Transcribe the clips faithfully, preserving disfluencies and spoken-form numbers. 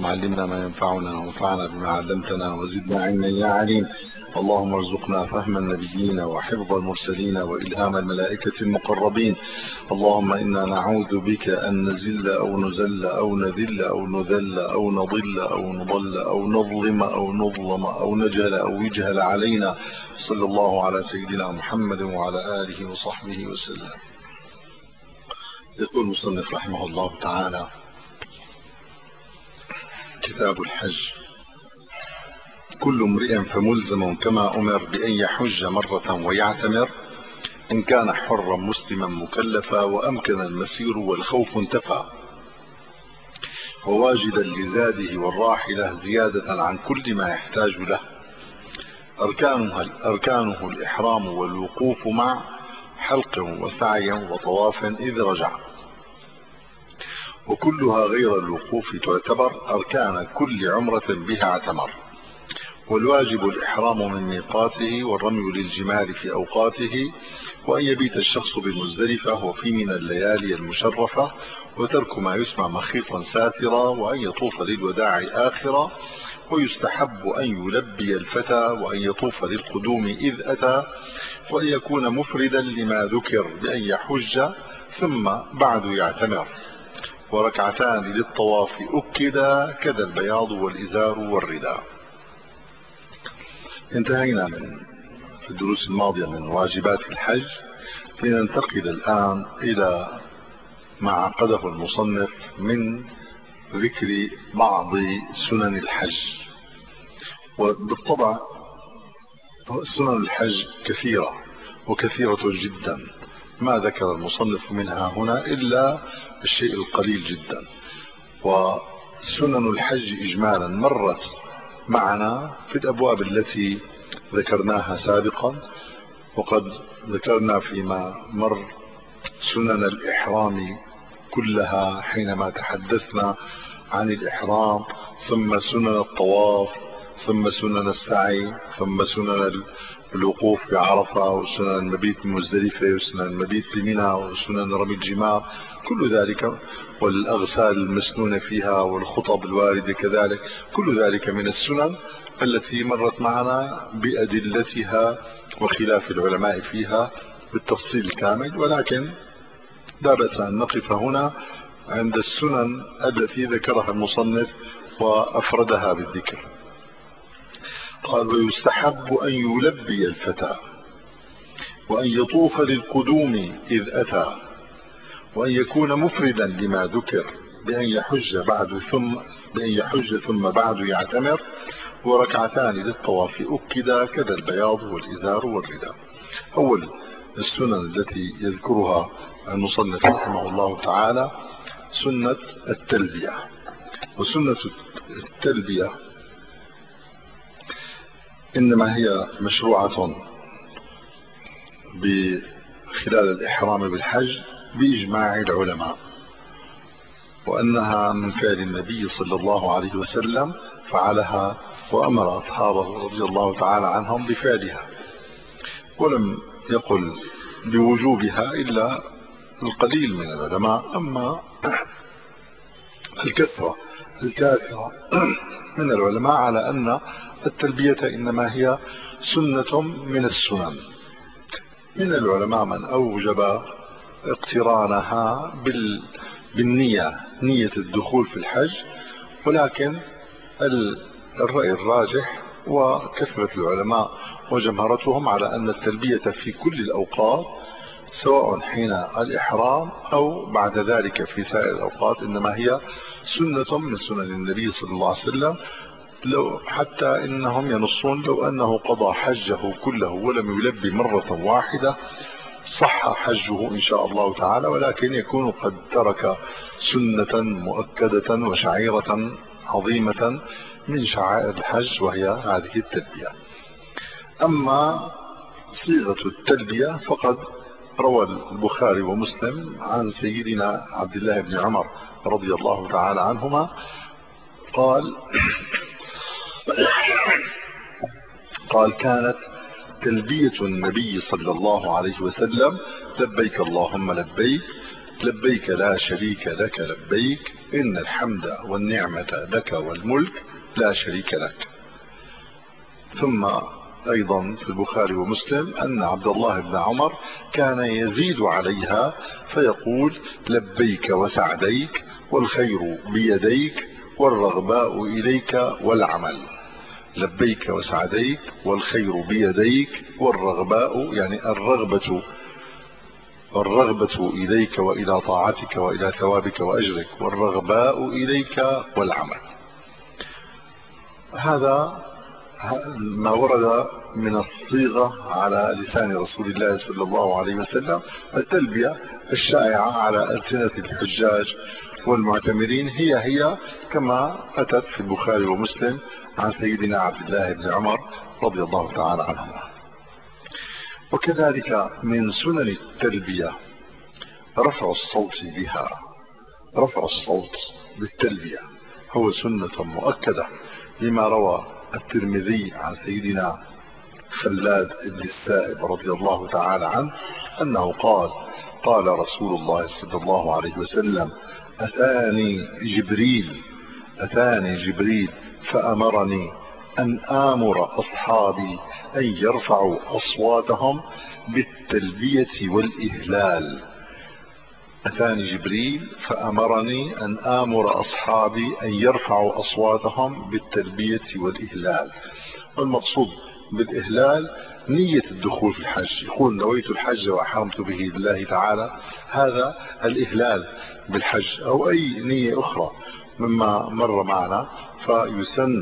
علمنا ما ينفعنا وانفعنا بما علمتنا وزدنا علما يا عليم. اللهم ارزقنا فهم النبيين وحفظ المرسلين وإلهام الملائكة المقربين. اللهم إنا نعوذ بك أن نزل أو نزل أو نذل أو نذل أو نضل أو نضل أو نظلم أو نظلم أو نجهل أو يجهل علينا. صلى الله على سيدنا محمد وعلى آله وصحبه وسلم. يقول المصنف رحمه الله تعالى: كتاب الحج. كل امرئ فملزم كما أمر بأن يحج مرة ويعتمر، إن كان حرا مسلما مكلفا وأمكن المسير والخوف انتفى، وواجدا لزاده والراحلة زيادة عن كل ما يحتاج له. أركانه, أركانه الإحرام والوقوف مع حلق وسعي وطواف إذ رجع، وكلها غير الوقوف تعتبر أركان كل عمرة بها اعتمر. والواجب الإحرام من ميقاته والرمي للجمار في أوقاته، وأن يبيت الشخص بمزدلفة وفي من الليالي المشرفة، وترك ما يسمع مخيطا ساترا، وأن يطوف للوداع آخرا. ويستحب أن يلبي الفتى وأن يطوف للقدوم إذ أتى، وأن يكون مفردا لما ذكر بأن يحج ثم بعد يعتمر. وركعتان للطواف أكدا كذا البياض والإزار والرداء. انتهينا من في الدروس الماضية من واجبات الحج، لننتقل الآن إلى ما عقده المصنف من ذكر بعض سنن الحج. وبالطبع سنن الحج كثيرة وكثيرة جدا، ما ذكر المصنف منها هنا إلا الشيء القليل جدا. وسنن الحج إجمالا مرت معنا في الأبواب التي ذكرناها سابقا، وقد ذكرنا فيما مر سنن الإحرام كلها حينما تحدثنا عن الإحرام، ثم سنن الطواف، ثم سنن السعي، ثم سنن الوقوف بعرفة، وسنن المبيت بمزدلفة، وسنن المبيت بمنى، وسنن رمي الجمار، كل ذلك، والأغسال المسنونة فيها، والخطب الواردة كذلك، كل ذلك من السنن التي مرت معنا بأدلتها وخلاف العلماء فيها بالتفصيل الكامل. ولكن لا بأس أن نقف هنا عند السنن التي ذكرها المصنف وأفردها بالذكر. قال: ويستحب أن يلبي الفتى وأن يطوف للقدوم إذ أتى، وأن يكون مفردا لما ذكر بأن يحج بعد ثم بأن يحج ثم بعد يعتمر. وركعتان للطواف أكدا كذا البياض والإزار والرداء. أول السنن التي يذكرها المصنف رحمه الله تعالى سنة التلبية. وسنة التلبية إنما هي مشروعة بخلال الإحرام بالحج بإجماع العلماء، وأنها من فعل النبي صلى الله عليه وسلم، فعلها وأمر أصحابه رضي الله تعالى عنهم بفعلها، ولم يقل بوجوبها إلا القليل من العلماء. أما الكثرة الكاثرة من العلماء على أن التلبية إنما هي سنة من السنن. من العلماء من أوجب اقترانها بالنية، نية الدخول في الحج، ولكن الرأي الراجح وكثرة العلماء وجمهرتهم على أن التلبية في كل الأوقات، سواء حين الإحرام أو بعد ذلك في سائر الأوقات، إنما هي سنة من سنن النبي صلى الله عليه وسلم. لو حتى إنهم ينصون لو أنه قضى حجه كله ولم يلبي مرة واحدة صح حجه إن شاء الله تعالى، ولكن يكون قد ترك سنة مؤكدة وشعيرة عظيمة من شعائر الحج، وهي هذه التلبية. أما صيغة التلبية فقد روى البخاري ومسلم عن سيدنا عبد الله بن عمر رضي الله تعالى عنهما قال قال كانت تلبية النبي صلى الله عليه وسلم: لبيك اللهم لبيك، لبيك لا شريك لك لبيك إن الحمد والنعمة لك والملك لا شريك لك. ثم أيضا في البخاري ومسلم أن عبد الله بن عمر كان يزيد عليها فيقول لبيك وسعديك والخير بيديك والرغباء إليك والعمل. لبيك وسعديك والخير بيديك والرغباء يعني الرغبة الرغبة إليك وإلى طاعتك وإلى ثوابك وأجرك، والرغباء إليك والعمل. هذا ما ورد من الصيغة على لسان رسول الله صلى الله عليه وسلم. التلبية الشائعة على ألسنة الحجاج والمعتمرين هي هي كما أتت في البخاري ومسلم عن سيدنا عبد الله بن عمر رضي الله تعالى عنهما. وكذلك من سنن التلبية رفع الصوت بها. رفع الصوت بالتلبية هو سنة مؤكدة لما روى الترمذي عن سيدنا خلاد بن السائب رضي الله تعالى عنه أنه قال قال رسول الله صلى الله عليه وسلم أتاني جبريل أتاني جبريل فأمرني أن آمر أصحابي أن يرفعوا أصواتهم بالتلبية والإهلال. أتاني جبريل فأمرني أن آمر أصحابي أن يرفعوا أصواتهم بالتلبية والإهلال. والمقصود بالإهلال نية الدخول في الحج، يقول نويت الحج وأحرمت به لله تعالى، هذا الإهلال بالحج، أو أي نية أخرى مما مر معنا. فيسن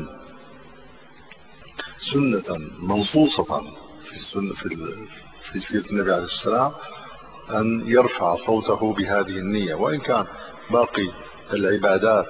سنة منصوصة في السنة في, في سيرة النبي عليه السلام أن يرفع صوته بهذه النية، وإن كان باقي العبادات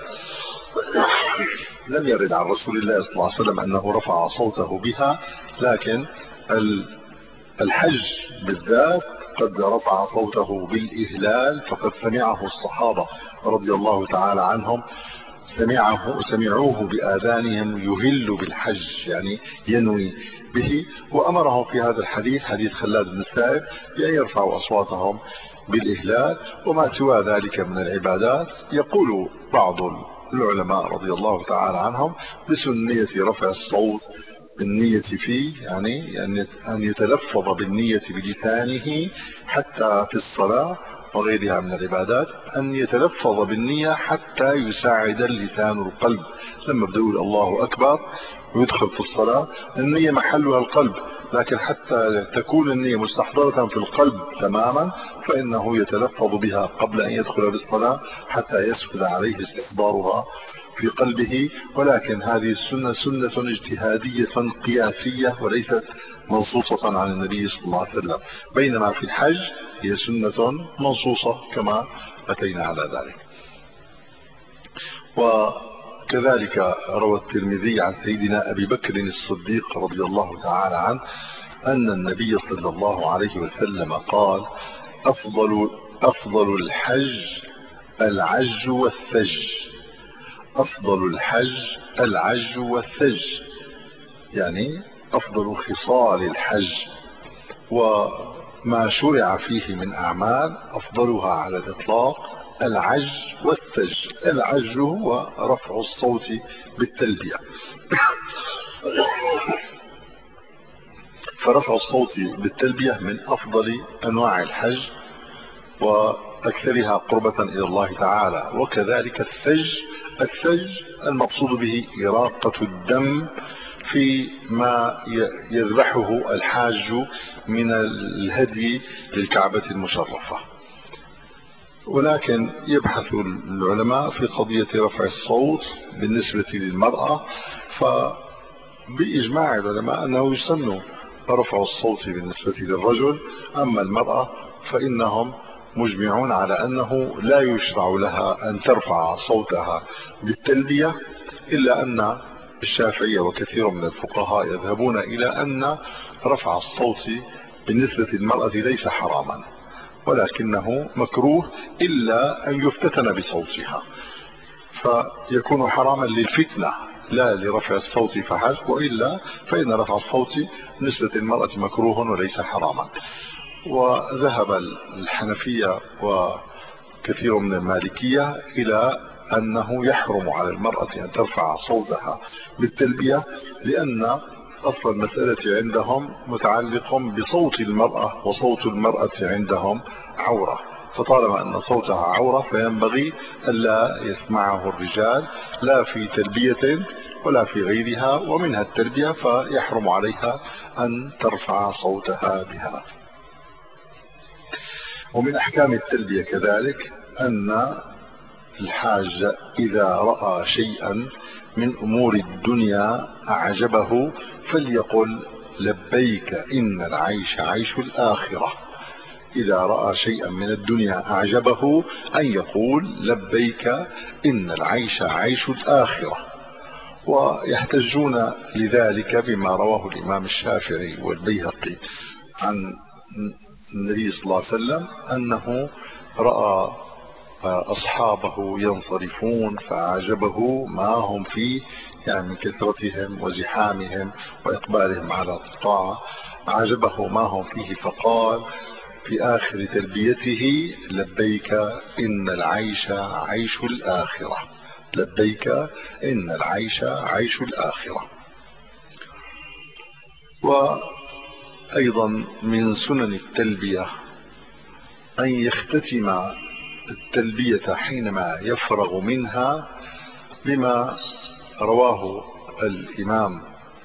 لم يرد عن رسول الله صلى الله عليه وسلم أنه رفع صوته بها، لكن الحج بالذات قد رفع صوته بالإهلال، فقد سمعه الصحابة رضي الله تعالى عنهم سمعه سمعوه بآذانهم يهل بالحج يعني ينوي به، وأمرهم في هذا الحديث حديث خلاد بن السائب بأن يرفعوا أصواتهم بالإهلال. وما سوى ذلك من العبادات يقول بعض العلماء رضي الله تعالى عنهم بسنية رفع الصوت بالنية فيه، يعني أن يتلفظ بالنية بلسانه حتى في الصلاة وغيرها من العبادات، أن يتلفظ بالنية حتى يساعد اللسان القلب. لما بدأ الله أكبر ويدخل في الصلاة النية محلها القلب، لكن حتى تكون النية مستحضرة في القلب تماما فإنه يتلفظ بها قبل أن يدخل بالصلاة حتى يسهل عليه استحضارها في قلبه. ولكن هذه السنة سنة اجتهادية قياسية وليست منصوصة عن النبي صلى الله عليه وسلم، بينما في الحج هي سنة منصوصة كما أتينا على ذلك. وكذلك روى الترمذي عن سيدنا أبي بكر الصديق رضي الله تعالى عنه أن النبي صلى الله عليه وسلم قال أفضل أفضل الحج العج والثج. أفضل الحج العج والثج يعني أفضل خصال الحج وما شرع فيه من أعمال أفضلها على الإطلاق العج والثج. العج هو رفع الصوت بالتلبية فرفع الصوت بالتلبية من أفضل أنواع الحج وأكثرها قربة إلى الله تعالى. وكذلك الثج الثج المقصود به إراقة الدم في ما يذبحه الحاج من الهدي للكعبة المشرفة. ولكن يبحث العلماء في قضية رفع الصوت بالنسبة للمرأة، فبإجماع العلماء أنه يسن رفع الصوت بالنسبة للرجل، أما المرأة فإنهم مجمعون على أنه لا يشرع لها أن ترفع صوتها بالتلبية، إلا أن الشافعية وكثير من الفقهاء يذهبون إلى أن رفع الصوت بالنسبة للمرأة ليس حراما ولكنه مكروه إلا أن يفتتن بصوتها، فيكون حراما للفتنة لا لرفع الصوت فحسب، وإلا فإن رفع الصوت بالنسبة للمرأة مكروه وليس حراما. وذهب الحنفية كثير من المالكية إلى أنه يحرم على المرأة أن ترفع صوتها بالتلبية، لأن أصل المسألة عندهم متعلق بصوت المرأة، وصوت المرأة عندهم عورة، فطالما أن صوتها عورة فينبغي ألا يسمعه الرجال لا في تلبية ولا في غيرها، ومنها التلبية فيحرم عليها أن ترفع صوتها بها. ومن أحكام التلبية كذلك أن الحاج إذا رأى شيئا من أمور الدنيا أعجبه فليقل لبيك إن العيش عيش الآخرة. إذا رأى شيئا من الدنيا أعجبه أن يقول لبيك إن العيش عيش الآخرة. ويحتجون لذلك بما رواه الإمام الشافعي والبيهقي عن النبي صلى الله عليه وسلم أنه رأى أصحابه ينصرفون فأعجبه ما هم فيه، يعني من كثرتهم وزحامهم وإقبالهم على الطاعة، أعجبه ما هم فيه فقال في آخر تلبيته لبيك إن العيش عيش الآخرة، لبيك إن العيش عيش الآخرة. وأيضا من سنن التلبية أن يختتم التلبية حينما يفرغ منها بما رواه الإمام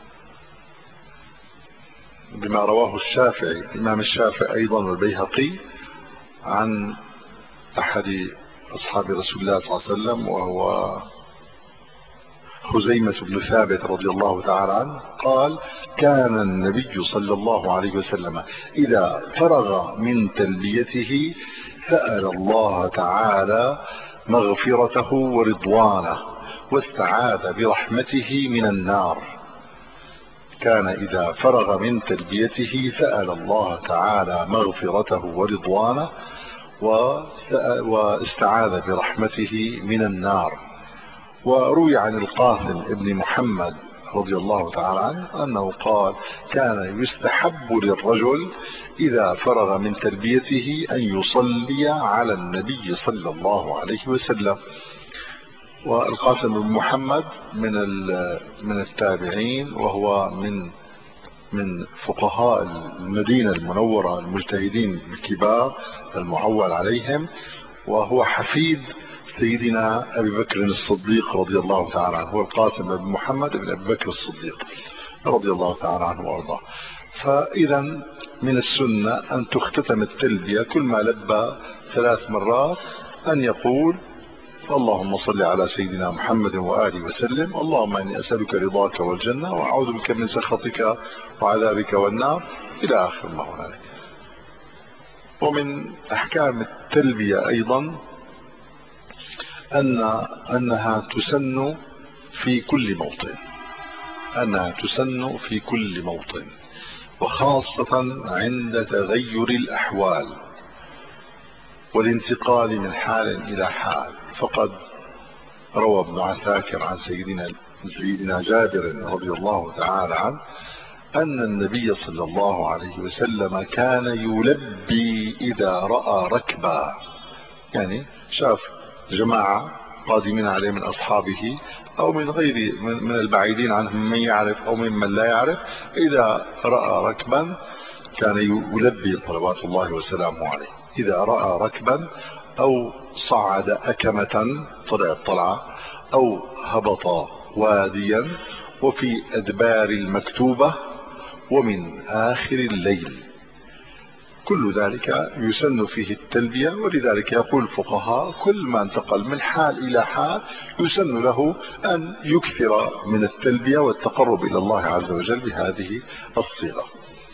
بما رواه الشافعي الإمام الشافعي أيضا والبيهقي عن أحد أصحاب رسول الله صلى الله عليه وسلم وهو خزيمة بن ثابت رضي الله تعالى عنه قال كان النبي صلى الله عليه وسلم إذا فرغ من تلبيته سأل الله تعالى مغفرته ورضوانه واستعاذ برحمته من النار. كان إذا فرغ من تلبيته سأل الله تعالى مغفرته ورضوانه واستعاذ برحمته من النار. وروي عن القاسم ابن محمد رضي الله تعالى عنه أنه قال كان يستحب للرجل إذا فرغ من تلبيته أن يصلي على النبي صلى الله عليه وسلم. والقاسم بن محمد من من التابعين، وهو من من فقهاء المدينة المنورة المجتهدين الكبار المعول عليهم، وهو حفيد سيدنا أبي بكر الصديق رضي الله تعالى عنه. هو القاسم بن محمد بن أبي بكر الصديق رضي الله تعالى عنه وارضاه. فإذا من السنة أن تختتم التلبية كل ما لبى ثلاث مرات أن يقول اللهم صل على سيدنا محمد وآله وسلم، اللهم إني أسألك رضاك والجنة وأعوذ بك من سخطك وعذابك والنار، إلى آخر ما هنالك. ومن أحكام التلبية أيضا أن أنها تسن في كل موطن أنها تسن في كل موطن وخاصة عند تغير الأحوال والانتقال من حال إلى حال. فقد روى ابن عساكر عن سيدنا سيدنا جابر رضي الله تعالى عنه أن النبي صلى الله عليه وسلم كان يلبي إذا رأى ركبا، يعني شاف جماعة قادمين عليه من أصحابه أو من غير من البعيدين عنهم من يعرف أو ممن لا يعرف، إذا رأى ركبا كان يلبي صلوات الله وسلامه عليه. إذا رأى ركبا أو صعد أكمة طلع الطلعة أو هبط واديا وفي أدبار المكتوبة ومن آخر الليل، كل ذلك يسن فيه التلبية. ولذلك يقول الفقهاء كل ما انتقل من حال إلى حال يسن له أن يكثر من التلبية والتقرب إلى الله عز وجل بهذه الصيغة.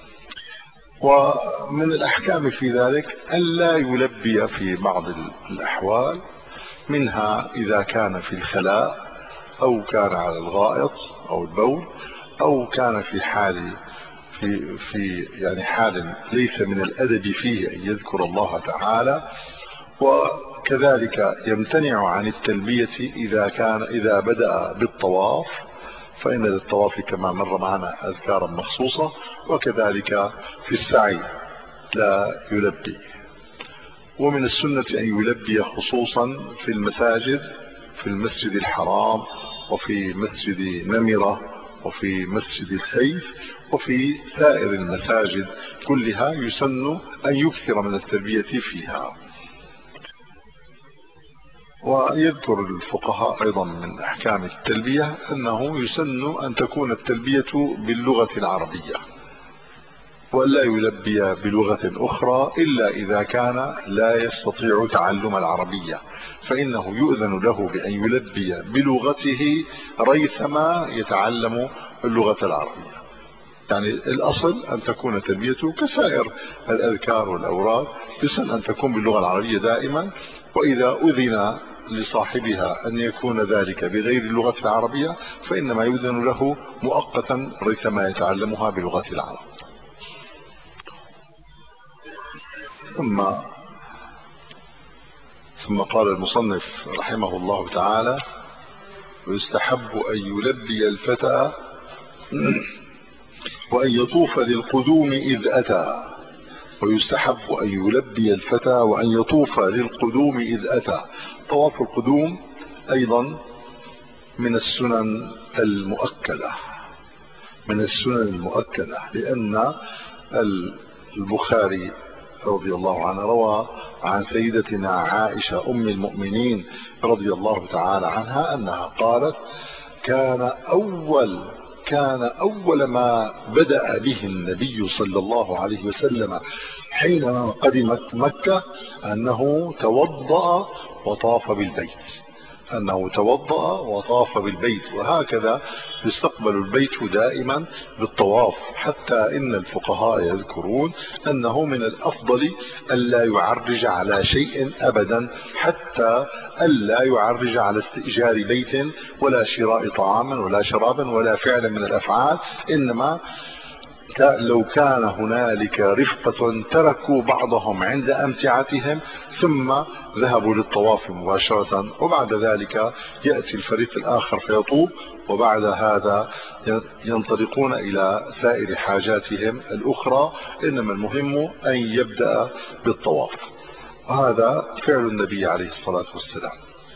ومن الأحكام في ذلك ألا يلبي في بعض الأحوال، منها إذا كان في الخلاء أو كان على الغائط أو البول أو كان في حال في في يعني حال ليس من الأدب فيه أن يذكر الله تعالى. وكذلك يمتنع عن التلبية إذا كان إذا بدأ بالطواف، فإن للطواف كما مر معنا أذكارا مخصوصة، وكذلك في السعي لا يلبي. ومن السنة أن يلبي خصوصا في المساجد، في المسجد الحرام وفي مسجد نمرة وفي مسجد الخيف وفي سائر المساجد كلها يسن أن يكثر من التلبية فيها. ويذكر الفقهاء أيضا من أحكام التلبية أنه يسن أن تكون التلبية باللغة العربية، ولا يلبي بلغة أخرى إلا إذا كان لا يستطيع تعلم العربية، فإنه يؤذن له بأن يلبي بلغته ريثما يتعلم اللغة العربية. يعني الأصل أن تكون تلبيته كسائر الأذكار والأوراد، يسن أن تكون باللغة العربية دائما، وإذا أذن لصاحبها أن يكون ذلك بغير اللغة العربية فإنما يؤذن له مؤقتا ريثما يتعلمها بلغة العرب. ثم ثم قال المصنف رحمه الله تعالى: ويستحب أن يلبي الفتى وأن يطوف للقدوم إذ أتى. ويستحب أن يلبي الفتى وأن يطوف للقدوم إذ أتى. طواف القدوم أيضا من السنن المؤكدة، من السنن المؤكدة لأن البخاري رضي الله عنه روى عن سيدتنا عائشة أم المؤمنين رضي الله تعالى عنها أنها قالت: كان أول كان أول ما بدأ به النبي صلى الله عليه وسلم حينما قدمت مكة أنه توضأ وطاف بالبيت، أنه توضأ وطاف بالبيت، وهكذا يستقبل البيت دائما بالطواف، حتى إن الفقهاء يذكرون أنه من الأفضل ألا يعرج على شيء أبدا، حتى ألا يعرج على استئجار بيت ولا شراء طعام ولا شراب ولا فعل من الأفعال، إنما لو كان هنالك رفقة تركوا بعضهم عند أمتعتهم ثم ذهبوا للطواف مباشرة، وبعد ذلك يأتي الفريق الآخر فيطوف، وبعد هذا ينطلقون إلى سائر حاجاتهم الأخرى، إنما المهم أن يبدأ بالطواف، وهذا فعل النبي عليه الصلاة والسلام.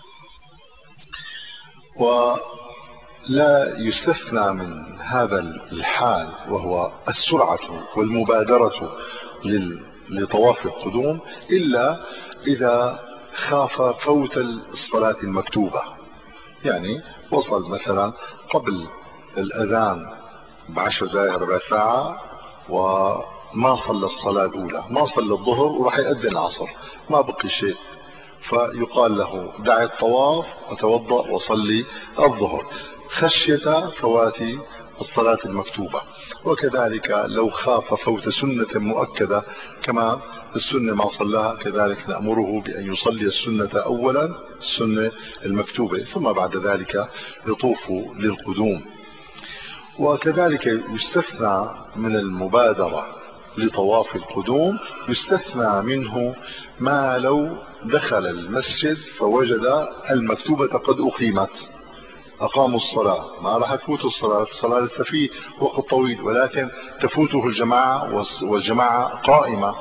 و لا يستثنى من هذا الحال وهو السرعة والمبادرة لطواف القدوم إلا إذا خاف فوت الصلاة المكتوبة، يعني وصل مثلا قبل الأذان بعشر دقائق ربع ساعة وما صلى الصلاة الأولى، ما صلى الظهر وراح يؤذن العصر، ما بقي شيء، فيقال له دع الطواف وتوضأ وصلي الظهر خشية فوات الصلاة المكتوبة. وكذلك لو خاف فوت سنة مؤكدة كما السنة ما صلاها، كذلك نأمره بأن يصلي السنة أولا، السنة المكتوبة، ثم بعد ذلك يطوف للقدوم. وكذلك يستثنى من المبادرة لطواف القدوم، يستثنى منه ما لو دخل المسجد فوجد المكتوبة قد أقيمت، أقاموا الصلاة، ما راح تفوت الصلاة، الصلاة لسه فيه وقت طويل، ولكن تفوته الجماعة والجماعة قائمة،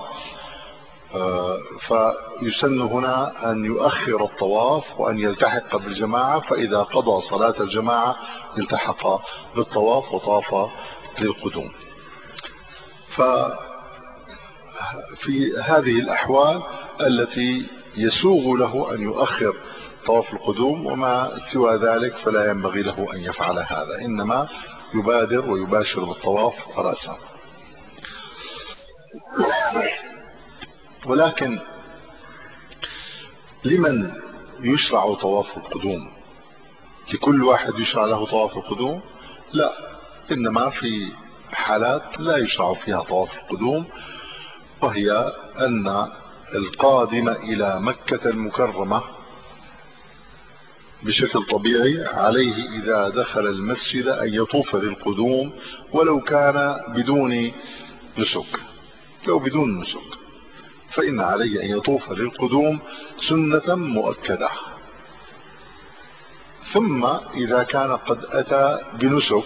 فيسن هنا أن يؤخر الطواف وأن يلتحق بالجماعة، فإذا قضى صلاة الجماعة التحق بالطواف وطاف للقدوم. ففي هذه الأحوال التي يسوغ له أن يؤخر طواف القدوم، وما سوى ذلك فلا ينبغي له أن يفعل هذا، إنما يبادر ويباشر بالطواف رأسا. ولكن لمن يشرع طواف القدوم؟ لكل واحد يشرع له طواف القدوم؟ لا، إنما في حالات لا يشرع فيها طواف القدوم، وهي أن القادم إلى مكة المكرمة بشكل طبيعي عليه إذا دخل المسجد أن يطوف للقدوم ولو كان بدون نسك، لو بدون نسك فإن عليه أن يطوف للقدوم سنة مؤكدة. ثم إذا كان قد أتى بنسك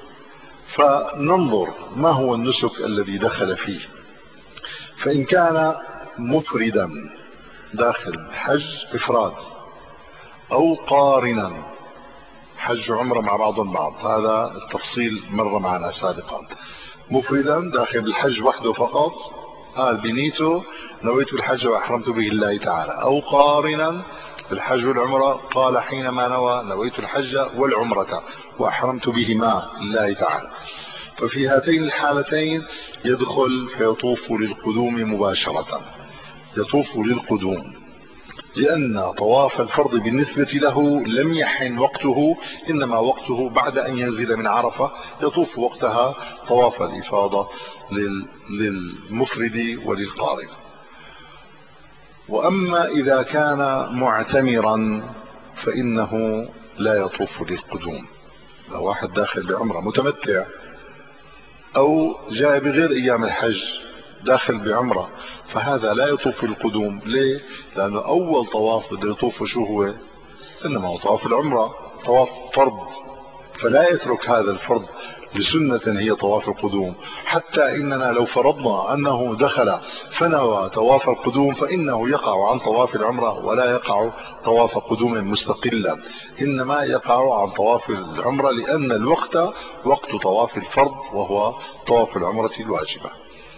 فننظر ما هو النسك الذي دخل فيه، فإن كان مفردا داخل حج إفراد أو قارنا، حج وعمرة مع بعضهم بعض، هذا التفصيل مر معنا سابقا. مفردا داخل الحج وحده فقط، قال بنيته نويت الحج وأحرمت به الله تعالى، أو قارنا الحج والعمرة، قال حينما نوى نويت الحج والعمرة وأحرمت بهما لله تعالى. ففي هاتين الحالتين يدخل فيطوف للقدوم مباشرة، يطوف للقدوم، لأن طواف الفرض بالنسبة له لم يحن وقته، إنما وقته بعد أن ينزل من عرفة، يطوف وقتها طواف الإفاضة للمفرد وللقارن. وأما إذا كان معتمرا فإنه لا يطوف للقدوم. لو واحد داخل بعمرة متمتع أو جاء بغير أيام الحج داخل بعمرة، فهذا لا يطوف القدوم. ليه؟ لأنه أول طواف بده يطوفه شو هو؟ إنما هو طواف العمرة، طواف فرض، فلا يترك هذا الفرض لسنة هي طواف القدوم. حتى إننا لو فرضنا أنه دخل فنوى طواف القدوم فإنه يقع عن طواف العمرة ولا يقع طواف قدوم مستقلا، إنما يقع عن طواف العمرة، لأن الوقت وقت طواف الفرض وهو طواف العمرة الواجبة.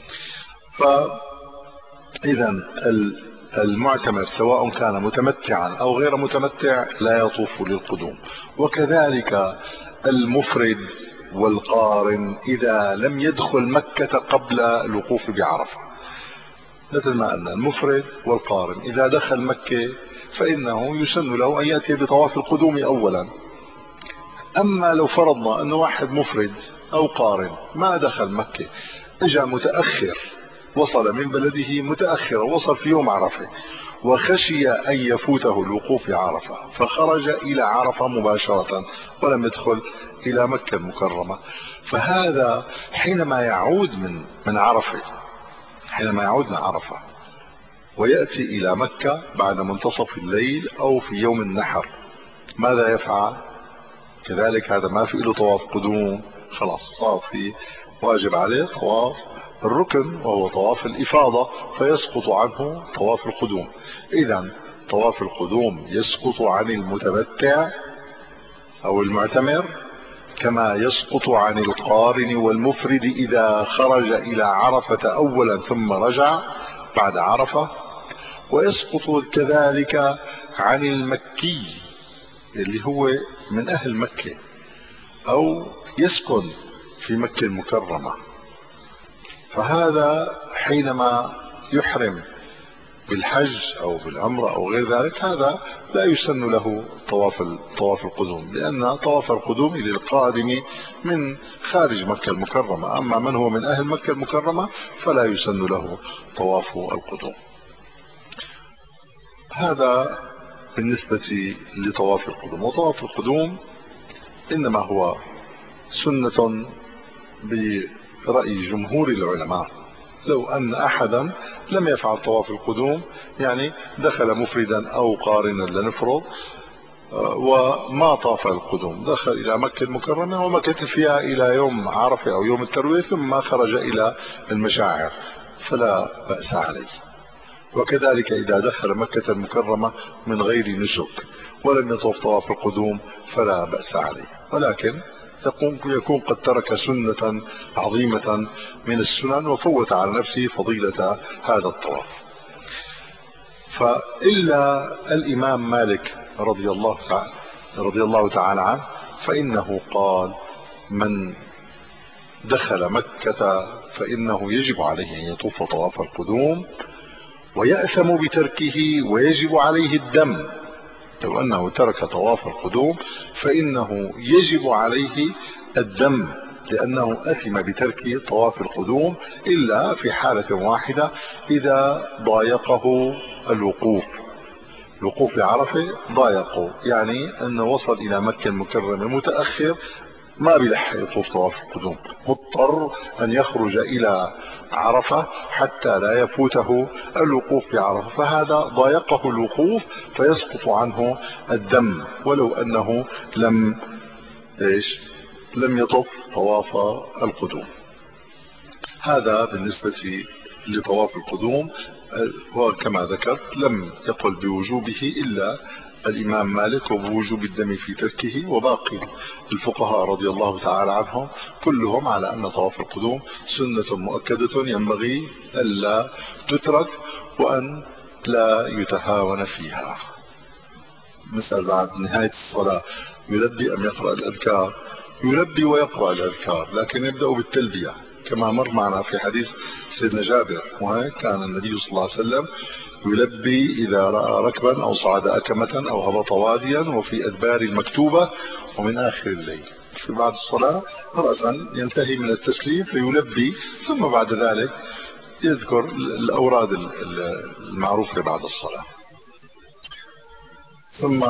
فإذا المعتمر سواء كان متمتعا أو غير متمتع لا يطوف للقدوم. وكذلك المفرد والقارن إذا لم يدخل مكة قبل الوقوف بعرفة، مثل ما قلنا المفرد والقارن إذا دخل مكة فإنه يسن له أن يأتي بطواف القدوم أولا. أما لو فرضنا أن واحد مفرد أو قارن ما دخل مكة، اجى متأخر، وصل من بلده متأخرا، وصل في يوم عرفة وخشي أن يفوته الوقوف بعرفة فخرج إلى عرفة مباشرة ولم يدخل إلى مكة المكرمة، فهذا حينما يعود من من عرفة حينما يعود من عرفة ويأتي إلى مكة بعد منتصف الليل أو في يوم النحر، ماذا يفعل؟ كذلك هذا ما في له طواف قدوم، خلاص صار في واجب عليه طواف الركن وهو طواف الإفاضة، فيسقط عنه طواف القدوم. إذن طواف القدوم يسقط عن المتمتع أو المعتمر كما يسقط عن القارن والمفرد إذا خرج إلى عرفة أولا ثم رجع بعد عرفة، ويسقط كذلك عن المكي اللي هو من أهل مكة أو يسكن في مكة المكرمة. فهذا حينما يحرم بالحج أو بالعمرة أو غير ذلك هذا لا يسن له طواف طواف القدوم، لأن طواف القدوم للقادم من خارج مكة المكرمة، أما من هو من أهل مكة المكرمة فلا يسن له طواف القدوم. هذا بالنسبة لطواف القدوم. وطواف القدوم إنما هو سنة برأي جمهور العلماء. لو أن أحدا لم يفعل طواف القدوم، يعني دخل مفردا أو قارنا لنفرض وما طاف القدوم، دخل إلى مكة المكرمة ومكث فيها إلى يوم عرفة أو يوم التروية ثم خرج إلى المشاعر فلا بأس عليه. وكذلك إذا دخل مكة المكرمة من غير نسك ولم يطوف طواف القدوم فلا بأس عليه، ولكن يكون يكون قد ترك سنة عظيمة من السنن وفوت على نفسه فضيلة هذا الطواف. فإلا الإمام مالك رضي الله تعالى رضي الله تعالى عنه فإنه قال من دخل مكة فإنه يجب عليه أن يطوف طواف القدوم ويأثم بتركه ويجب عليه الدم. لو أنه ترك طواف القدوم فإنه يجب عليه الدم لأنه أثم بترك طواف القدوم، إلا في حالة واحدة إذا ضايقه الوقوف الوقوف بعرفة ضايقه، يعني أنه وصل إلى مكة المكرمة متأخر ما بيلحق يطوف طواف القدوم، مضطر أن يخرج إلى عرفة حتى لا يفوته الوقوف بعرفة، فهذا ضايقه الوقوف فيسقط عنه الدم ولو أنه لم إيش لم يطف طواف القدوم. هذا بالنسبة لطواف القدوم وكما ذكرت لم يقل بوجوبه إلا الإمام مالك، وبوجوب الدم في تركه، وباقي الفقهاء رضي الله تعالى عنهم كلهم على أن طواف القدوم سنة مؤكدة ينبغي ألا تترك وأن لا يتهاون فيها. مثل بعد نهاية الصلاة يلبي أم يقرأ الأذكار؟ يلبي ويقرأ الأذكار، لكن يبدأ بالتلبية كما مر معنا في حديث سيدنا جابر، وهي كان النبي صلى الله عليه وسلم يلبي إذا رأى ركبا أو صعد أكمة أو هبط واديا وفي أدبار المكتوبة ومن آخر الليل. في بعد الصلاة رأسا ينتهي من التسليم فيلبي، ثم بعد ذلك يذكر الأوراد المعروفة بعد الصلاة. ثم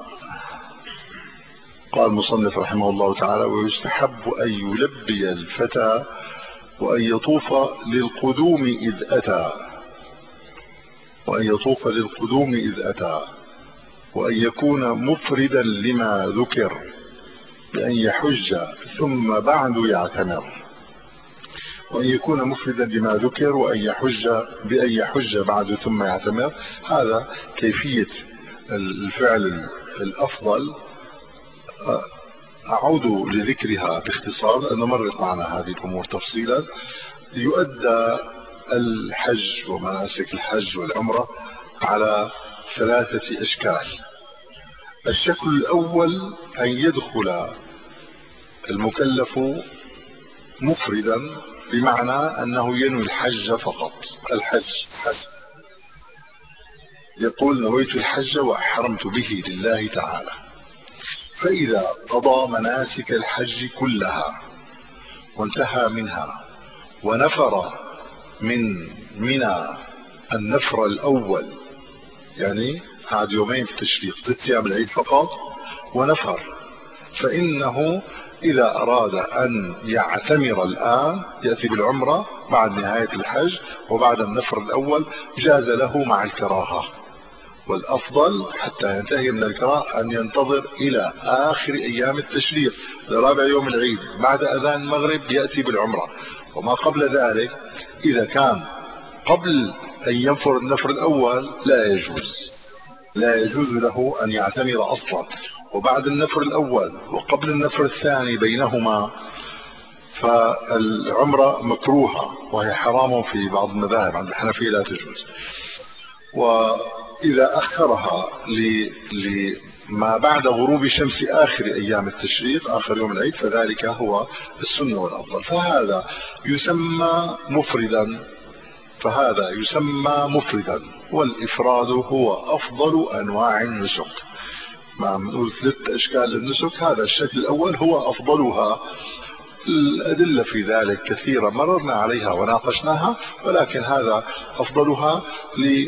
قال المصنف رحمه الله تعالى: ويستحب أن يلبي الفتى وأن يطوف للقدوم إذ أتى وأن يطوف للقدوم إذ أتى وأن يكون مفردا لما ذكر بأن يحج ثم بعد يعتمر وأن يكون مفردا لما ذكر وأن يحج بأن يحج بعد ثم يعتمر. هذا كيفية الفعل الأفضل، أعود لذكرها باختصار لأنه مرت معنا هذه الأمور تفصيلا. يؤدى الحج ومناسك الحج والعمرة على ثلاثة أشكال. الشكل الأول أن يدخل المكلف مفردا، بمعنى أنه ينوي الحج فقط، الحج حسب، يقول: نويت الحج وأحرمت به لله تعالى. فإذا قضى مناسك الحج كلها وانتهى منها ونفر من منى النفر الأول، يعني قعد يومين في التشريق ثلاث أيام العيد فقط ونفر، فإنه إذا أراد أن يعتمر الآن يأتي بالعمرة بعد نهاية الحج وبعد النفر الأول، جاز له مع الكراهة. والأفضل حتى ينتهي من الكراهة أن ينتظر إلى آخر أيام التشريق لرابع يوم العيد بعد أذان المغرب يأتي بالعمرة. وما قبل ذلك إذا كان قبل أن ينفر النفر الأول لا يجوز لا يجوز له أن يعتمر أصلا. وبعد النفر الأول وقبل النفر الثاني بينهما فالعمرة مكروهة وهي حرام في بعض المذاهب، عند الحنفية لا تجوز. وإذا أخرها لما بعد غروب شمس آخر أيام التشريق آخر يوم العيد فذلك هو السنة والأفضل، فهذا يسمى مفردا فهذا يسمى مفردا والإفراد هو أفضل أنواع النسك. ما نقول ثلاث أشكال للنسك، هذا الشكل الأول هو أفضلها. الأدلة في ذلك كثيرة مررنا عليها وناقشناها، ولكن هذا أفضلها ل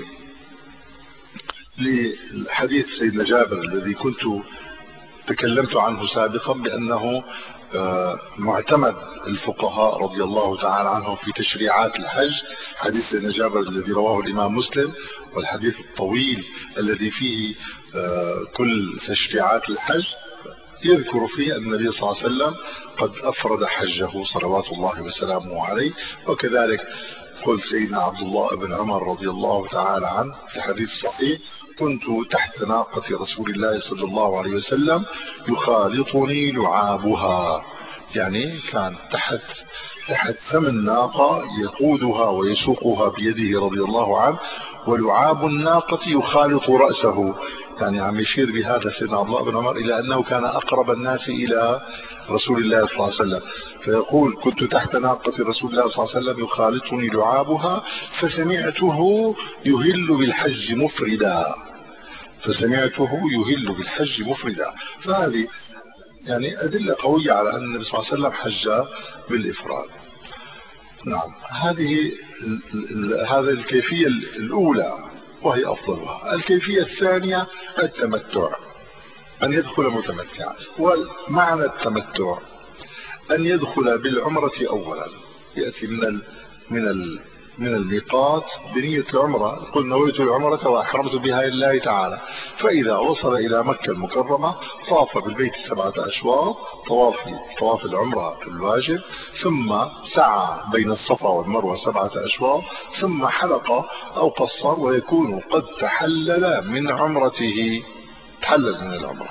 لحديث سيدنا جابر الذي كنت تكلمت عنه سابقا بأنه معتمد الفقهاء رضي الله تعالى عنهم في تشريعات الحج، حديث سيدنا جابر الذي رواه الإمام مسلم، والحديث الطويل الذي فيه كل تشريعات الحج يذكر فيه أن النبي صلى الله عليه وسلم قد أفرد حجه صلوات الله وسلامه عليه. وكذلك قل سيدنا عبد الله بن عمر رضي الله تعالى عنه في الحديث الصحيح: كنت تحت ناقة رسول الله صلى الله عليه وسلم يخالطني لعابها، يعني كان تحت تحت فم الناقة يقودها ويسوقها بيده رضي الله عنه، ولعاب الناقة يخالط رأسه، يعني عم يشير بهذا سيدنا عبد الله بن عمر إلى أنه كان أقرب الناس إلى رسول الله صلى الله عليه وسلم، فيقول: كنت تحت ناقة رسول الله صلى الله عليه وسلم يخالطني لعابها فسمعته يهل بالحج مفردا فسمعته يهل بالحج مفردا فهذه يعني أدلة قوية على أن النبي صلى الله عليه وسلم حج بالإفراد. نعم، هذه هذه الكيفية الأولى وهي أفضلها. الكيفية الثانية التمتع، أن يدخل متمتعا. ومعنى التمتع أن يدخل بالعمرة أولا، يأتي من ال من ال من الميقات بنية العمرة، قل نويت العمرة وأحرمت بها لله تعالى. فإذا وصل إلى مكة المكرمة طاف بالبيت السبعة أشواط، طواف طواف العمرة الواجب، ثم سعى بين الصفا والمروة سبعة أشواط، ثم حلق أو قصر، ويكون قد تحلل من عمرته، تحلل من العمرة.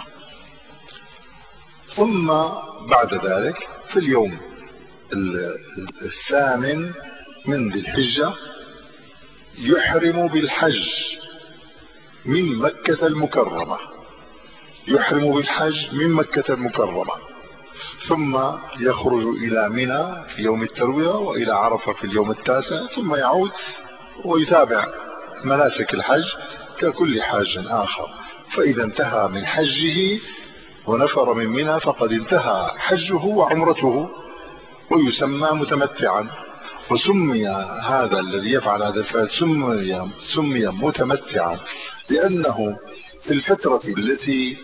ثم بعد ذلك في اليوم الثامن من ذي الحجة يحرم بالحج من مكة المكرمة، يحرم بالحج من مكة المكرمة، ثم يخرج إلى منى في يوم التروية وإلى عرفة في اليوم التاسع، ثم يعود ويتابع مناسك الحج ككل حاج آخر. فإذا انتهى من حجه ونفر من منى فقد انتهى حجه وعمرته، ويسمى متمتعا. وسمي هذا الذي يفعل هذا الفعل سمي, سمي متمتعا لأنه في الفترة التي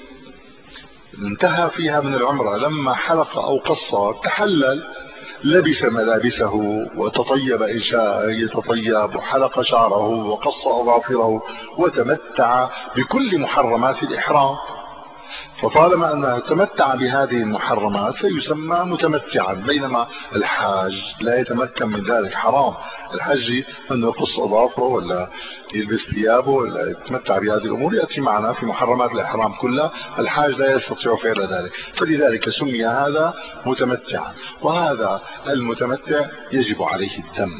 انتهى فيها من العمرة لما حلق أو قصر تحلل، لبس ملابسه وتطيب إن شاء يتطيب، وحلق شعره وقص أظافره وتمتع بكل محرمات الإحرام. فطالما أنه تمتع بهذه المحرمات فيسمى متمتعا، بينما الحاج لا يتمكن من ذلك، حرام الحج أنه يقص أظافره ولا يلبس ثيابه ولا يتمتع بهذه الأمور، يأتي معنا في محرمات الإحرام كلها، الحاج لا يستطيع فعل ذلك، فلذلك سمي هذا متمتعا. وهذا المتمتع يجب عليه الدم.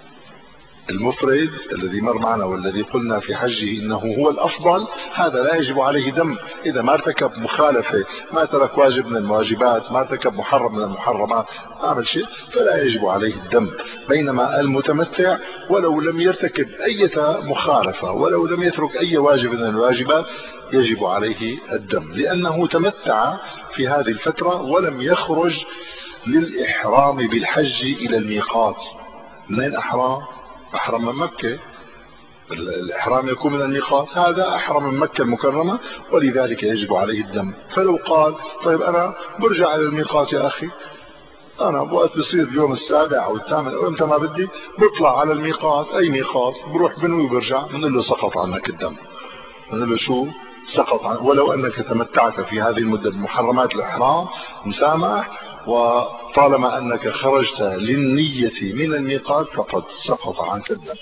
المفرد الذي مر معنا والذي قلنا في حجه انه هو الافضل، هذا لا يجب عليه دم اذا ما ارتكب مخالفه، ما ترك واجب من الواجبات، ما ارتكب محرم من المحرمات، ما عمل شيء، فلا يجب عليه الدم. بينما المتمتع ولو لم يرتكب اي مخالفه ولو لم يترك اي واجب من الواجبات يجب عليه الدم، لانه تمتع في هذه الفتره ولم يخرج للاحرام بالحج الى الميقات. منين احرام؟ أحرم من مكة، الإحرام يكون من الميقات، هذا أحرم من مكة المكرمة ولذلك يجب عليه الدم. فلو قال طيب أنا برجع على الميقات يا أخي، أنا وقت بصير اليوم السابع أو الثامن أو إمتى ما بدي بطلع على الميقات، أي ميقات بروح بنوي وبرجع، بنقول له سقط عنك الدم. بنقول له شو؟ سقط عنك، ولو أنك تمتعت في هذه المدة بمحرمات الإحرام مسامح، وطالما أنك خرجت للنية من الميقات فقد سقط عنك الدم.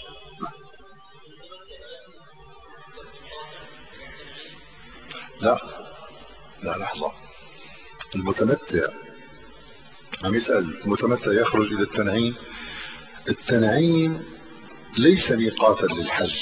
لا لا لحظة، المتمتع عم يسأل المتمتع يخرج إلى التنعيم، التنعيم ليس ميقاتا للحج،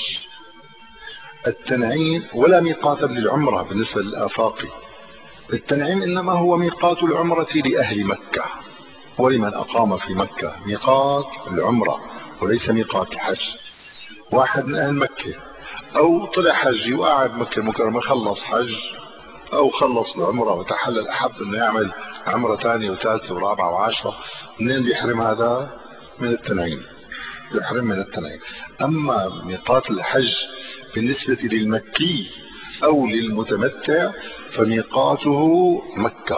التنعيم ولا ميقاتا للعمرة بالنسبة للآفاقي، التنعيم إنما هو ميقات العمرة لأهل مكة ولمن أقام في مكة، ميقات العمرة وليس ميقات الحج. واحد من أهل مكة أو طلع حج وقاعد مكة المكرمة، خلص حج أو خلص العمرة وتحلل، أحب إنه يعمل عمرة ثانية وثالثة ورابعة وعاشرة، منين بيحرم؟ هذا من التنعيم، يحرم من التنعيم. أما ميقات الحج بالنسبة للمكي أو للمتمتع فميقاته مكة،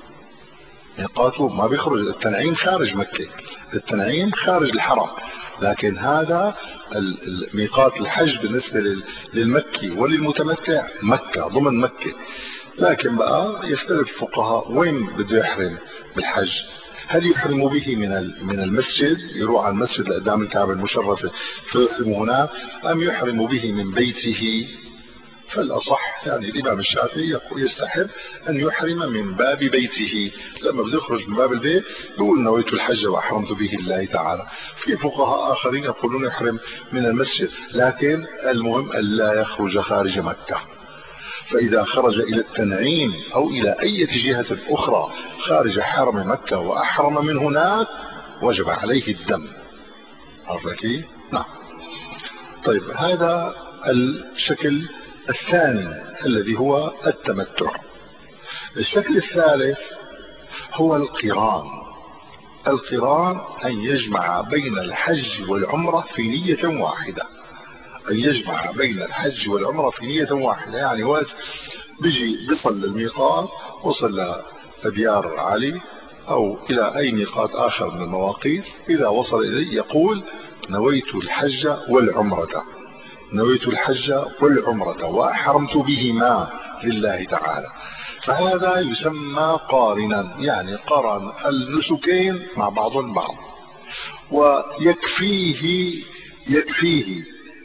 ميقاته ما بيخرج، التنعيم خارج مكة، التنعيم خارج الحرم، لكن هذا ميقات الحج بالنسبة للمكي وللمتمتع مكة ضمن مكة. لكن بقى يختلف الفقهاء وين بده يحرم بالحج، هل يحرم به من من المسجد، يروح على المسجد لقدام الكعبة المشرفة فيحرم هناك، أم يحرم به من بيته؟ فالأصح يعني الإمام الشافعي يستحب أن يحرم من باب بيته، لما بده يخرج من باب البيت بيقول نويت الحج وأحرمت به لله تعالى. في فقهاء آخرين يقولون يحرم من المسجد، لكن المهم ألا يخرج خارج مكة. فإذا خرج إلى التنعيم أو إلى أي جهة أخرى خارج حرم مكة وأحرم من هناك وجب عليه الدم. عرفت كيف؟ نعم. طيب هذا الشكل الثاني الذي هو التمتع. الشكل الثالث هو القران. القران أن يجمع بين الحج والعمرة في نية واحدة، أن يجمع بين الحج والعمرة في نية واحدة، يعني وقت بيجي بيصل للميقات، وصل لأبيار علي أو إلى أي ميقات آخر من المواقيت، إذا وصل إليه يقول نويت الحج والعمرة، نويت الحج والعمرة وأحرمت بهما لله تعالى، فهذا يسمى قارنا، يعني قرن النسكين مع بعض البعض. ويكفيه يكفيه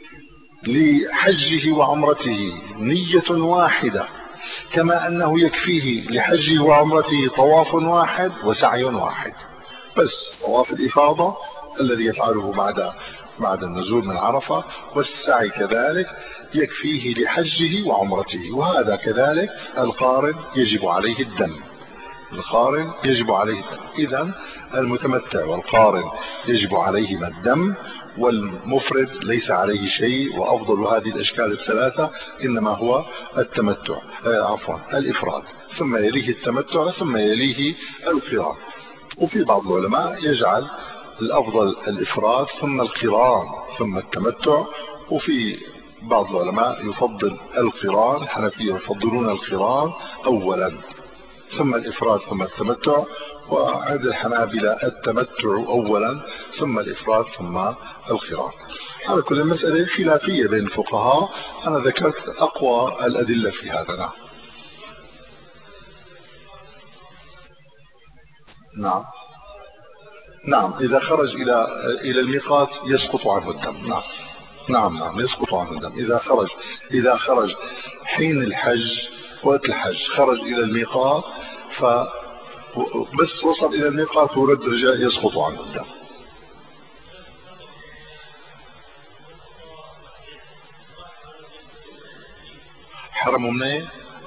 لحجه وعمرته نية واحدة، كما أنه يكفيه لحجه وعمرته طواف واحد وسعي واحد، بس طواف الإفاضة الذي يفعله بعد بعد النزول من عرفة، والسعي كذلك يكفيه لحجه وعمرته. وهذا كذلك القارن يجب عليه الدم، القارن يجب عليه الدم. إذن المتمتع والقارن يجب عليهما الدم، والمفرد ليس عليه شيء. وأفضل هذه الأشكال الثلاثة إنما هو التمتع، آه عفوا الإفراد، ثم يليه التمتع، ثم يليه القران. وفي بعض العلماء يجعل الأفضل الإفراد ثم القران ثم التمتع، وفي بعض العلماء يفضل القران، الحنفية يفضلون القران أولا ثم الإفراد ثم التمتع، وعند الحنابلة التمتع أولا ثم الإفراد ثم القران. على كل المسألة خلافية بين الفقهاء، أنا ذكرت أقوى الأدلة في هذا. نعم نعم نعم إذا خرج إلى إلى الميقات يسقط عنه الدم. نعم نعم نعم يسقط عنه الدم إذا خرج إذا خرج حين الحج، وقت الحج خرج إلى الميقات، ف بس وصل إلى الميقات ورد رجاء يسقط عنه الدم. حرمه منين؟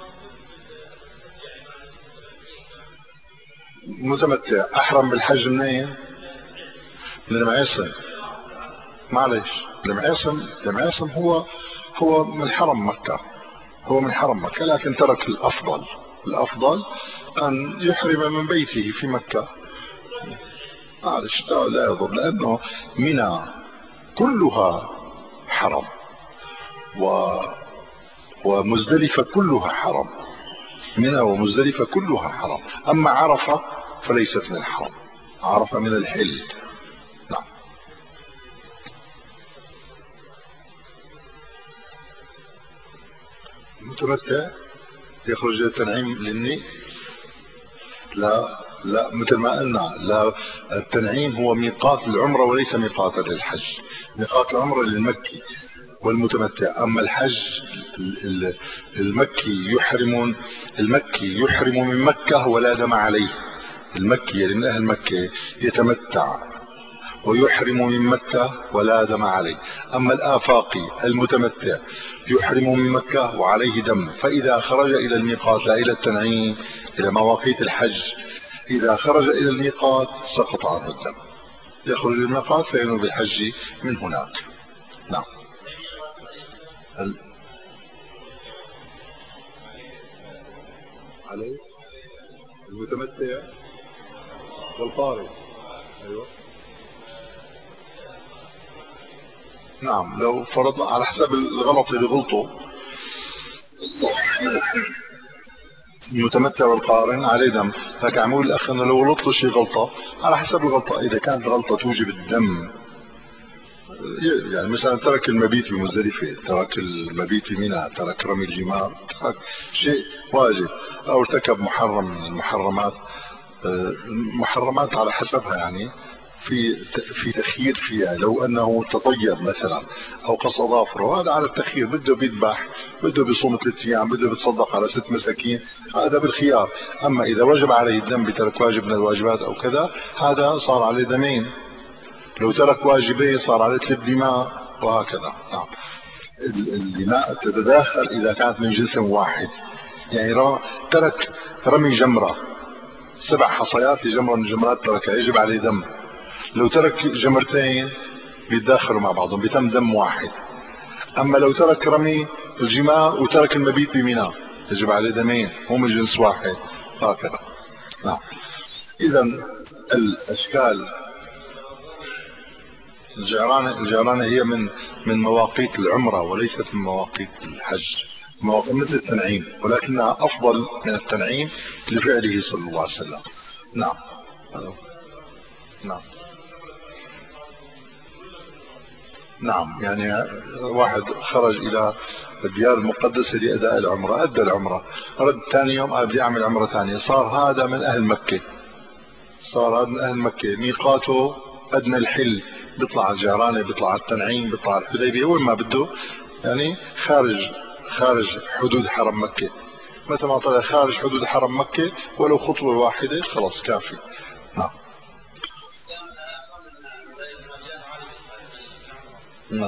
متمتع أحرم بالحج منين؟ من المعيصم. معلش، المعيصم المعيصم هو هو من حرم مكة، هو من حرم مكة، لكن ترك الأفضل. الأفضل أن يحرم من بيته في مكة. معلش، لا, لا يضر، لأنه منى كلها حرم، و ومزدلفة كلها حرم. منى ومزدلفة كلها حرم. أما عرفة فليست من الحرم، عرفة من الحل. نعم. متمتع يخرج التنعيم للني؟ لا لا، مثل ما قلنا، لا، التنعيم هو ميقات العمرة وليس ميقاتا للحج. ميقات العمرة للمكي والمتمتع. أما الحج المكي يحرم، المكي يحرم من مكة ولا دم عليه. المكي يعني من أهل مكة يتمتع ويحرم من مكة ولا دم عليه. أما الآفاقي المتمتع يحرم من مكة وعليه دم، فإذا خرج إلى الميقات، لا إلى التنعيم، إلى مواقيت الحج، إذا خرج إلى الميقات سقط عنه الدم، يخرج الميقات فينوي بالحج من هناك. نعم. عليه المتمتع والقارئ. أيوة. نعم، لو فرضنا على حسب الغلط اللي غلطه، المتمتع والقارن عليه دم. لكن عم يقول الاخ انه لو غلط له شيء غلطه، على حسب الغلطه، اذا كانت الغلطه توجب الدم، يعني مثلا ترك المبيت بمزدلفه، ترك المبيت في منى، ترك رمي الجمار، ترك شيء واجب، او ارتكب محرم من المحرمات. محرمات على حسبها، يعني في في تخيير فيها. لو انه تطيب مثلا او قص ظافره، هذا على التخيير، بده بيذبح، بده بيصوم ثلاث ايام، بده بيتصدق على ست مساكين، هذا بالخيار. اما اذا وجب عليه الدم بترك واجب من الواجبات او كذا، هذا صار عليه دمين. لو ترك واجبين صار عليه ثلاث دماء، وهكذا. نعم. الدماء تتداخل اذا كانت من جسم واحد، يعني ترك رمي جمره، سبع حصيات لجمره من الجمرات تركها، يجب عليه دم. لو ترك جمرتين بيتداخلوا مع بعضهم بتم دم واحد. اما لو ترك رمي الجمار وترك المبيت بمنى يجب عليه دمين، هم من جنس واحد، هكذا. نعم. اذا الاشكال، الجعرانة الجعرانة هي من من مواقيت العمرة وليست من مواقيت الحج، مواقيت مثل التنعيم، ولكنها افضل من التنعيم لفعله صلى الله عليه وسلم. نعم. نعم. نعم، يعني واحد خرج إلى الديار المقدسة لأداء العمرة، أدى العمرة، رد ثاني يوم قال بدي أعمل عمرة ثانية، صار هذا من أهل مكة، صار هذا من أهل مكة، ميقاته أدنى الحل، بيطلع على الجعرانة، بيطلع على التنعيم، بيطلع على الحديبية، وين ما بده، يعني خارج خارج حدود حرم مكة. متى ما طلع خارج حدود حرم مكة ولو خطوة واحدة خلاص كافي. نعم. نعم.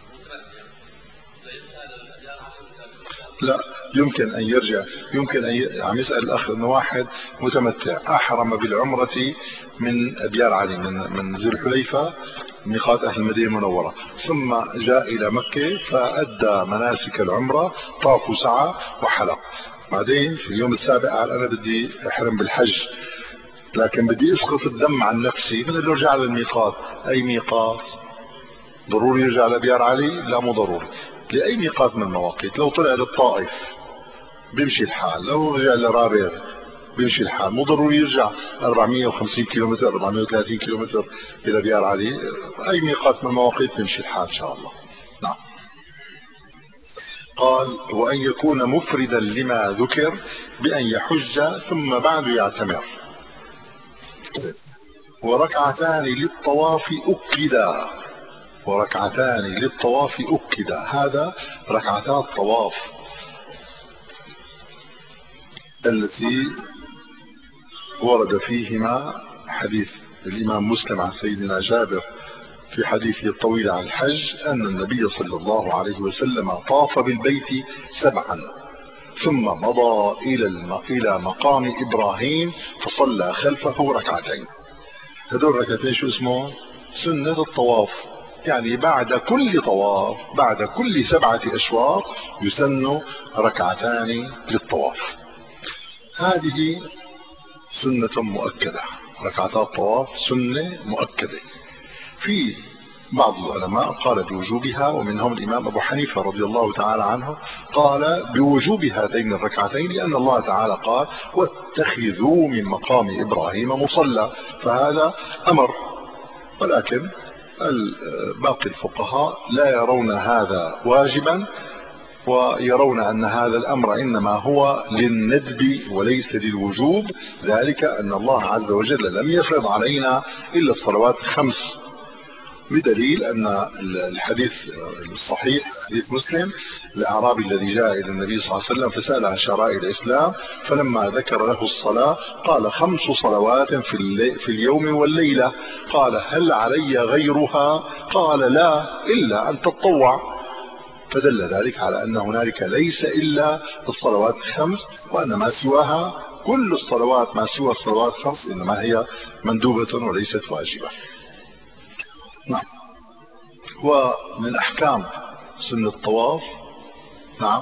لا، يمكن أن يرجع، يمكن أن ي... عم يسأل الأخ أنه واحد متمتع أحرم بالعمرة من أبيار علي، من من ذي الحليفة ميقات أهل المدينة المنورة، ثم جاء إلى مكة فأدى مناسك العمرة، طاف وسعى وحلق، بعدين في اليوم السابع قال أنا بدي أحرم بالحج، لكن بدي أسقط الدم عن نفسي، بدي أرجع للميقات. أي ميقات؟ ضروري يرجع لأبيار علي؟ لا، مو ضروري، لأي ميقات من المواقيت. لو طلع للطائف بيمشي الحال، لو رجع لرابغ بيمشي الحال، مو ضروري يرجع أربعمئة وخمسين كيلومتر أربعمئة وثلاثين كيلومتر الى ديار علي، اي ميقات من المواقيت بيمشي الحال ان شاء الله. نعم. قال وان يكون مفردا لما ذكر بان يحج ثم بعد يعتمر. وركعتان للطواف أكدا، وركعتان للطواف أكدا، هذا ركعتا الطواف التي ورد فيهما حديث الإمام مسلم عن سيدنا جابر في حديثه الطويل عن الحج أن النبي صلى الله عليه وسلم طاف بالبيت سبعا ثم مضى إلى إلى مقام إبراهيم فصلى خلفه ركعتين. هذول ركعتين شو اسمه؟ سنة الطواف، يعني بعد كل طواف، بعد كل سبعة أشواط يسن ركعتان للطواف. هذه سنة مؤكدة، ركعتا الطواف سنة مؤكدة. في بعض العلماء قال بوجوبها، ومنهم الإمام أبو حنيفة رضي الله تعالى عنه قال بوجوب هاتين الركعتين، لأن الله تعالى قال واتخذوا من مقام إبراهيم مصلى، فهذا أمر. ولكن باقي الفقهاء لا يرون هذا واجبا، ويرون أن هذا الأمر إنما هو للندب وليس للوجوب، ذلك أن الله عز وجل لم يفرض علينا إلا الصلوات الخمس، بدليل أن الحديث الصحيح حديث مسلم الأعرابي الذي جاء إلى النبي صلى الله عليه وسلم فسأل عن شرائع الإسلام، فلما ذكر له الصلاة قال خمس صلوات في, في اليوم والليلة، قال هل علي غيرها؟ قال لا إلا أن تطوع، فدل ذلك على أن هنالك ليس إلا الصلوات الخمس، وأن ما سواها كل الصلوات ما سوى الصلوات الخمس إنما هي مندوبة وليست واجبة. نعم. ومن أحكام سنة الطواف، نعم،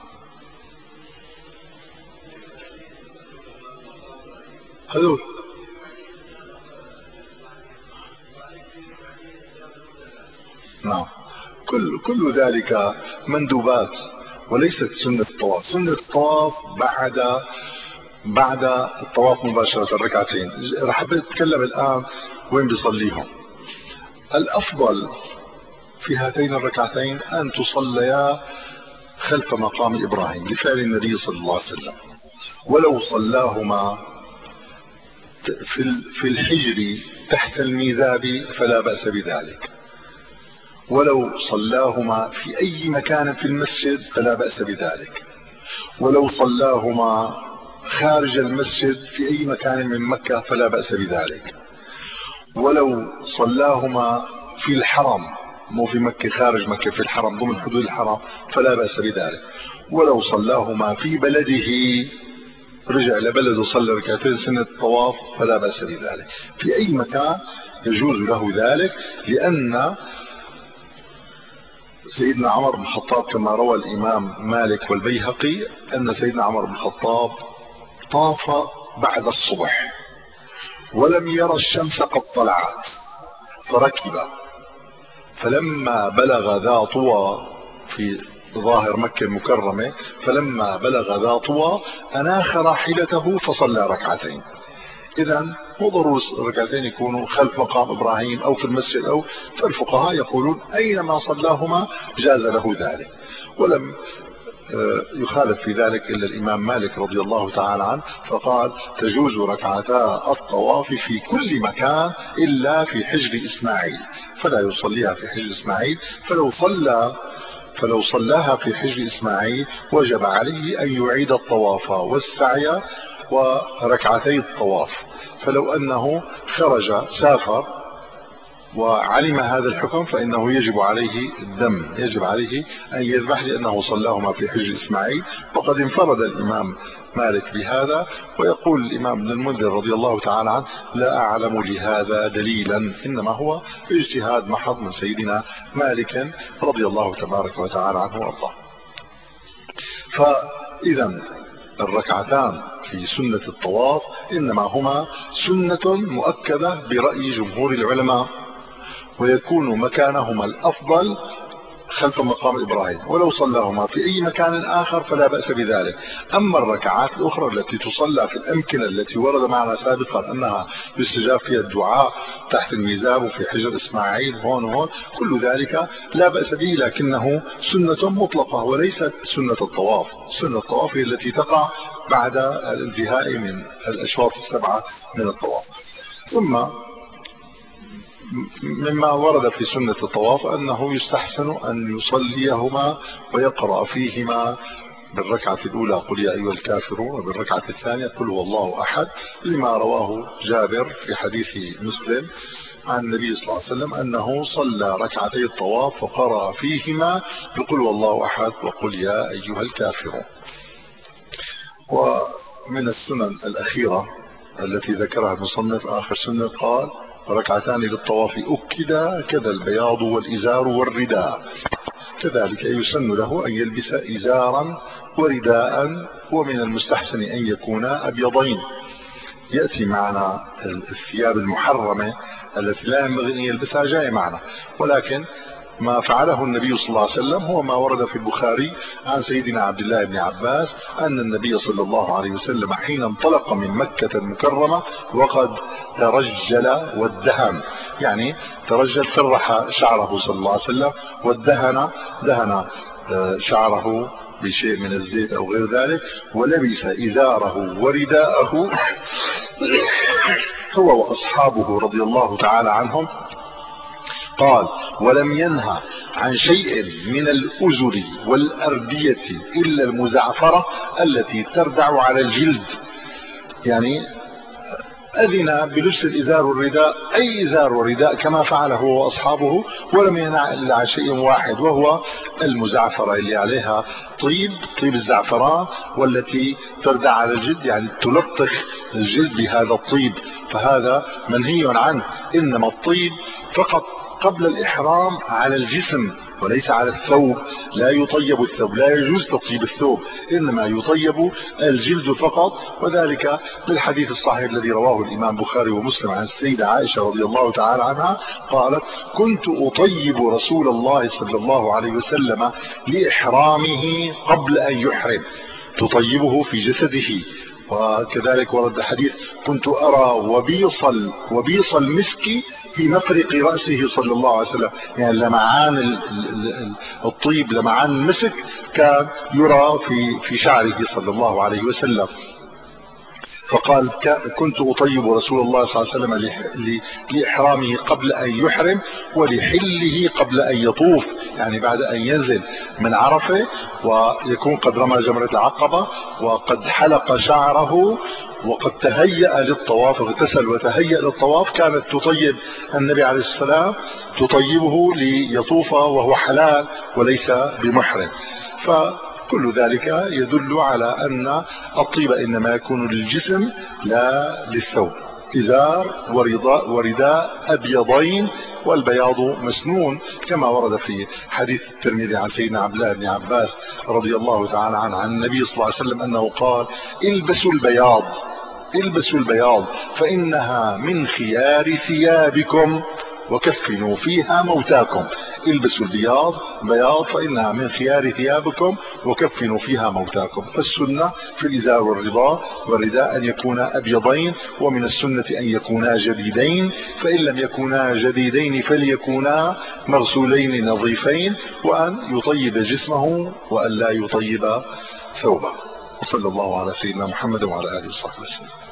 هذول نعم، كل كل ذلك مندوبات وليست سنة الطواف. سنة الطواف بعد بعد الطواف مباشرة الركعتين. رح أتكلم الآن وين بيصليهم. الأفضل في هاتين الركعتين أن تصليا خلف مقام إبراهيم لفعل النبي صلى الله عليه وسلم، ولو صلاهما في الحجر تحت الميزاب فلا بأس بذلك، ولو صلاهما في أي مكان في المسجد فلا بأس بذلك، ولو صلاهما خارج المسجد في أي مكان من مكة فلا بأس بذلك، ولو صلاهما في الحرم مو في مكة، خارج مكة في الحرم ضمن حدود الحرم فلا بأس بذلك، ولو صلاهما في بلده رجع لبلده صلى ركعتين سنة الطواف فلا بأس بذلك، في أي مكان يجوز له ذلك. لأن سيدنا عمر بن الخطاب كما روى الإمام مالك والبيهقي أن سيدنا عمر بن الخطاب طاف بعد الصبح ولم يرى الشمس قد طلعت فركب، فلما بلغ ذا طوى في ظاهر مكة المكرمة، فلما بلغ ذا طوى أناخ راحلته فصلى ركعتين. إذا مو ضروري الركعتين يكونوا خلف مقام إبراهيم أو في المسجد، أو فالفقهاء يقولون أينما صلاهما جاز له ذلك. ولم يخالف في ذلك إلا الإمام مالك رضي الله تعالى عنه، فقال تجوز ركعتا الطواف في كل مكان إلا في حجر إسماعيل، فلا يصليها في حجر إسماعيل. فلو صلى فلو صلاها في حجر إسماعيل وجب عليه أن يعيد الطواف والسعي وركعتي الطواف. فلو أنه خرج سافر وعلم هذا الحكم فإنه يجب عليه الدم، يجب عليه أن يذبح لأنه صلاهما في حجر إسماعيل. وقد انفرد الإمام مالك بهذا، ويقول الإمام ابن المنذر رضي الله تعالى عنه لا أعلم لهذا دليلا، إنما هو اجتهاد محض من سيدنا مالك رضي الله تبارك وتعالى عنه وارضاه. فإذا الركعتان في سنة الطواف إنما هما سنة مؤكدة برأي جمهور العلماء، ويكون مكانهما الأفضل خلف مقام إبراهيم، ولو صلاهما في أي مكان آخر فلا بأس بذلك. أما الركعات الأخرى التي تصلى في الأمكنة التي ورد معنا سابقا أنها يستجاب فيها الدعاء تحت الميزاب وفي حجر إسماعيل هون وهون، كل ذلك لا بأس به، لكنه سنة مطلقة وليست سنة الطواف. سنة الطواف هي التي تقع بعد الانتهاء من الأشواط السبعة من الطواف. ثم مما ورد في سنة الطواف أنه يستحسن أن يصليهما ويقرأ فيهما بالركعة الأولى قل يا أيها الكافرون، وبالركعة الثانية قل هو الله أحد، لما رواه جابر في حديث مسلم عن النبي صلى الله عليه وسلم أنه صلى ركعتي الطواف وقرأ فيهما بقل هو الله أحد وقل يا أيها الكافرون. ومن السنن الأخيرة التي ذكرها المصنف آخر سنة قال ركعتان للطواف أكدا كذا البياض والإزار والرداء، كذلك يسن له أن يلبس إزارا ورداء، ومن المستحسن أن يكونا أبيضين. يأتي معنا الثياب المحرمة التي لا ينبغي أن يلبسها جاي معنا، ولكن ما فعله النبي صلى الله عليه وسلم هو ما ورد في البخاري عن سيدنا عبد الله بن عباس أن النبي صلى الله عليه وسلم حين انطلق من مكة المكرمة وقد ترجل وادهن، يعني ترجل سرح شعره صلى الله عليه وسلم، وادهن دهن شعره بشيء من الزيت أو غير ذلك، ولبس إزاره ورداءه هو وأصحابه رضي الله تعالى عنهم. قال ولم ينهى عن شيء من الأزر والأردية إلا المزعفرة التي تردع على الجلد، يعني أذن بلبس الإزار والرداء أي إزار ورداء كما فعله هو وأصحابه، ولم ينهى إلا عن شيء واحد وهو المزعفرة اللي عليها طيب طيب الزعفران، والتي تردع على الجلد يعني تلطخ الجلد بهذا الطيب، فهذا منهي عنه. إنما الطيب فقط قبل الإحرام على الجسم وليس على الثوب، لا يطيب الثوب، لا يجوز تطيب الثوب، إنما يطيب الجلد فقط. وذلك بالحديث الصحيح الذي رواه الإمام بخاري ومسلم عن السيدة عائشة رضي الله تعالى عنها قالت كنت أطيب رسول الله صلى الله عليه وسلم لإحرامه قبل أن يحرم، تطيبه في جسده. وكذلك ورد حديث كنت أرى وبيص وبيص المسك في مفرق رأسه صلى الله عليه وسلم، يعني لمعان الطيب لمعان المسك كان يرى في في شعره صلى الله عليه وسلم. فقال كنت أطيب رسول الله صلى الله عليه وسلم لإحرامه قبل أن يحرم ولحله قبل أن يطوف، يعني بعد أن ينزل من عرفة ويكون قد رمى جمرة العقبة وقد حلق شعره وقد تهيأ للطواف، اغتسل وتهيأ للطواف، كانت تطيب النبي عليه السلام تطيبه ليطوف وهو حلال وليس بمحرم. ف كل ذلك يدل على أن الطيب إنما يكون للجسم لا للثوب، إزار ورداء, ورداء أبيضين، والبياض مسنون كما ورد في حديث الترمذي عن سيدنا عبد الله بن عباس رضي الله تعالى عنه عن النبي صلى الله عليه وسلم أنه قال البسوا البياض البسوا البياض فإنها من خيار ثيابكم وكفنوا فيها موتاكم. البسوا البياض بياض فإنها من خيار ثيابكم، وكفنوا فيها موتاكم. فالسنة في الإزار والرداء والرداء أن يكونا أبيضين، ومن السنة أن يكونا جديدين، فإن لم يكونا جديدين فليكونا مغسولين نظيفين، وأن يطيب جسمه وأن لا يطيب ثوبه. وصلى الله على سيدنا محمد وعلى آله وصحبه وسلم.